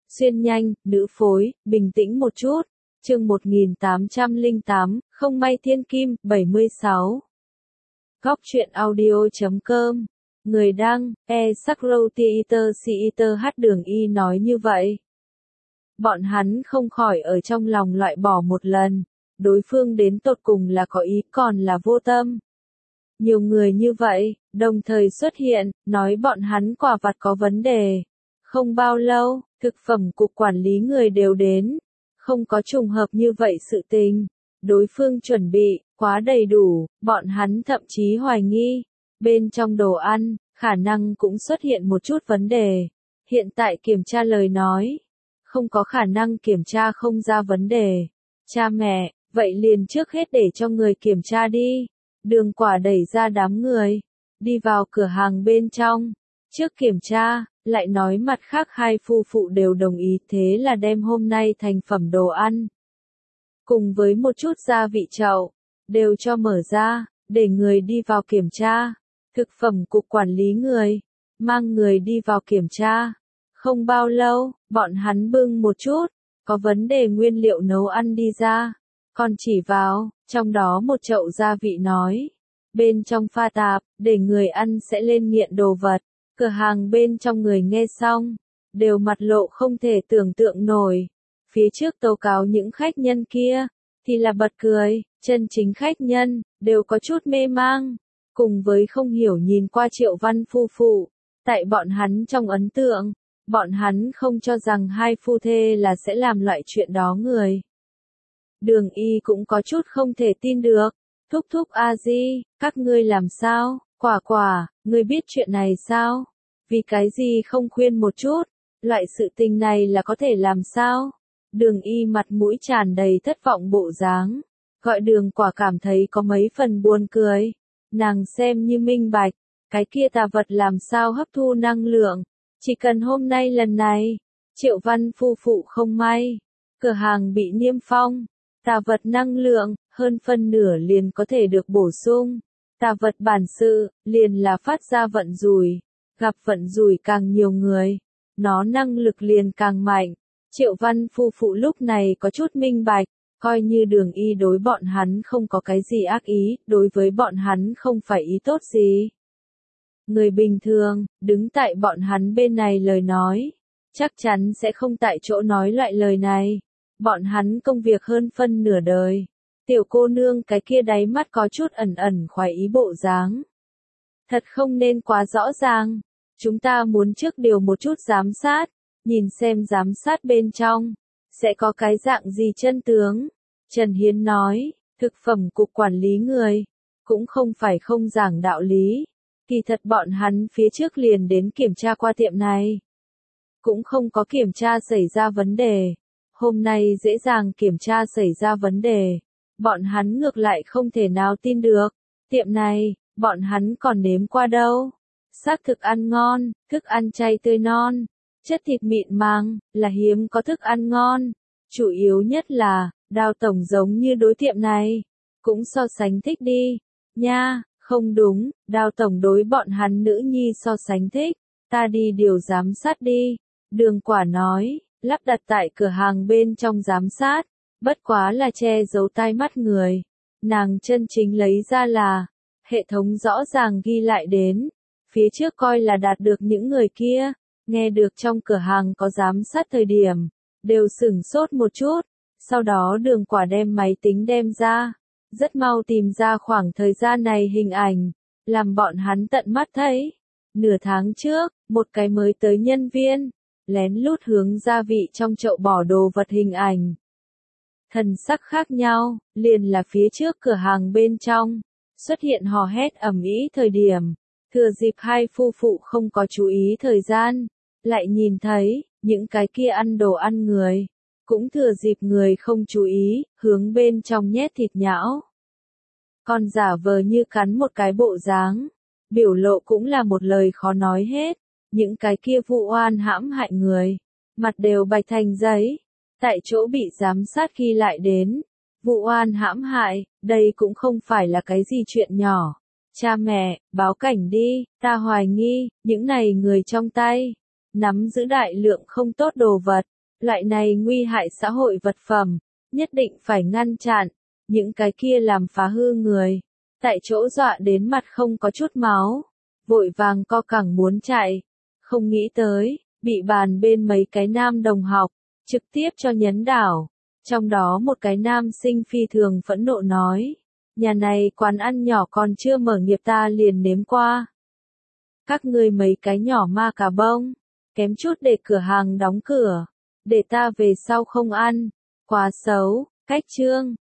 Xuyên nhanh, nữ phối, bình tĩnh một chút. Chương 1808, không may thiên kim, 76. Góc truyện audio.com. Người đăng, Sakrotheater hát đường y nói như vậy. Bọn hắn không khỏi ở trong lòng loại bỏ một lần, đối phương đến tột cùng là có ý còn là vô tâm. Nhiều người như vậy, đồng thời xuất hiện, nói bọn hắn quả vặt có vấn đề. Không bao lâu, thực phẩm cục quản lý người đều đến. Không có trùng hợp như vậy sự tình. Đối phương chuẩn bị, quá đầy đủ, bọn hắn thậm chí hoài nghi. Bên trong đồ ăn, khả năng cũng xuất hiện một chút vấn đề. Hiện tại kiểm tra lời nói. Không có khả năng kiểm tra không ra vấn đề. Cha mẹ, vậy liền trước hết để cho người kiểm tra đi. Đường Quả đẩy ra đám người. Đi vào cửa hàng bên trong. Trước kiểm tra, lại nói mặt khác hai phu phụ đều đồng ý thế là đem hôm nay thành phẩm đồ ăn. Cùng với một chút gia vị chậu, đều cho mở ra, để người đi vào kiểm tra. Thực phẩm cục quản lý người, mang người đi vào kiểm tra. Không bao lâu, bọn hắn bưng một chút, có vấn đề nguyên liệu nấu ăn đi ra. Còn chỉ vào, trong đó một chậu gia vị nói. Bên trong pha tạp, để người ăn sẽ lên nghiện đồ vật. Cửa hàng bên trong người nghe xong, đều mặt lộ không thể tưởng tượng nổi. Phía trước tố cáo những khách nhân kia, thì là bật cười, chân chính khách nhân, đều có chút mê mang. Cùng với không hiểu nhìn qua Triệu Văn phu phụ, tại bọn hắn trong ấn tượng, bọn hắn không cho rằng hai phu thê là sẽ làm loại chuyện đó người. Đường Y cũng có chút không thể tin được. Thúc thúc A Di, các ngươi làm sao? Quả Quả, ngươi biết chuyện này sao? Vì cái gì không khuyên một chút? Loại sự tình này là có thể làm sao? Đường Y mặt mũi tràn đầy thất vọng bộ dáng. Gọi Đường Quả cảm thấy có mấy phần buồn cười. Nàng xem như minh bạch. Cái kia tà vật làm sao hấp thu năng lượng? Chỉ cần hôm nay lần này, Triệu Văn phu phụ không may. Cửa hàng bị niêm phong. Tà vật năng lượng, hơn phân nửa liền có thể được bổ sung. Tà vật bản sự, liền là phát ra vận rủi. Gặp vận rủi càng nhiều người, nó năng lực liền càng mạnh. Triệu Văn phu phụ lúc này có chút minh bạch, coi như Đường Y đối bọn hắn không có cái gì ác ý, đối với bọn hắn không phải ý tốt gì. Người bình thường, đứng tại bọn hắn bên này lời nói, chắc chắn sẽ không tại chỗ nói loại lời này. Bọn hắn công việc hơn phân nửa đời. Tiểu cô nương cái kia đáy mắt có chút ẩn ẩn khoái ý bộ dáng. Thật không nên quá rõ ràng. Chúng ta muốn trước điều một chút giám sát, nhìn xem giám sát bên trong, sẽ có cái dạng gì chân tướng. Trần Hiến nói, thực phẩm cục quản lý người, cũng không phải không giảng đạo lý. Kỳ thật bọn hắn phía trước liền đến kiểm tra qua tiệm này. Cũng không có kiểm tra xảy ra vấn đề. Hôm nay dễ dàng kiểm tra xảy ra vấn đề. Bọn hắn ngược lại không thể nào tin được. Tiệm này, bọn hắn còn nếm qua đâu. Xác thực ăn ngon, thức ăn chay tươi non, chất thịt mịn màng, là hiếm có thức ăn ngon. Chủ yếu nhất là, Đào tổng giống như đối tiệm này, cũng so sánh thích đi. Nha, không đúng, Đào tổng đối bọn hắn nữ nhi so sánh thích. Ta đi điều giám sát đi. Đường Quả nói, lắp đặt tại cửa hàng bên trong giám sát, bất quá là che giấu tai mắt người. Nàng chân chính lấy ra là, hệ thống rõ ràng ghi lại đến. Phía trước coi là đạt được những người kia, nghe được trong cửa hàng có giám sát thời điểm, đều sửng sốt một chút, sau đó Đường Quả đem máy tính đem ra, rất mau tìm ra khoảng thời gian này hình ảnh, làm bọn hắn tận mắt thấy. Nửa tháng trước, một cái mới tới nhân viên, lén lút hướng gia vị trong chậu bỏ đồ vật hình ảnh. Thần sắc khác nhau, liền là phía trước cửa hàng bên trong, xuất hiện hò hét ầm ĩ thời điểm. Thừa dịp hai phu phụ không có chú ý thời gian, lại nhìn thấy, những cái kia ăn đồ ăn người. Cũng thừa dịp người không chú ý, hướng bên trong nhét thịt nhão. Còn giả vờ như cắn một cái bộ dáng, biểu lộ cũng là một lời khó nói hết. Những cái kia vụ oan hãm hại người, mặt đều bạch thành giấy. Tại chỗ bị giám sát ghi lại đến. Vụ oan hãm hại, đây cũng không phải là cái gì chuyện nhỏ. Cha mẹ, báo cảnh đi, ta hoài nghi, những này người trong tay, nắm giữ đại lượng không tốt đồ vật, Loại này nguy hại xã hội vật phẩm, nhất định phải ngăn chặn, những cái kia làm phá hư người, tại chỗ dọa đến mặt không có chút máu, vội vàng co cẳng muốn chạy, không nghĩ tới, bị bàn bên mấy cái nam đồng học, trực tiếp cho nhấn đảo, trong đó một cái nam sinh phi thường phẫn nộ nói, nhà này quán ăn nhỏ còn chưa mở nghiệp ta liền nếm qua. Các ngươi mấy cái nhỏ ma cà bông, kém chút để cửa hàng đóng cửa, để ta về sau không ăn, quá xấu, cách chương.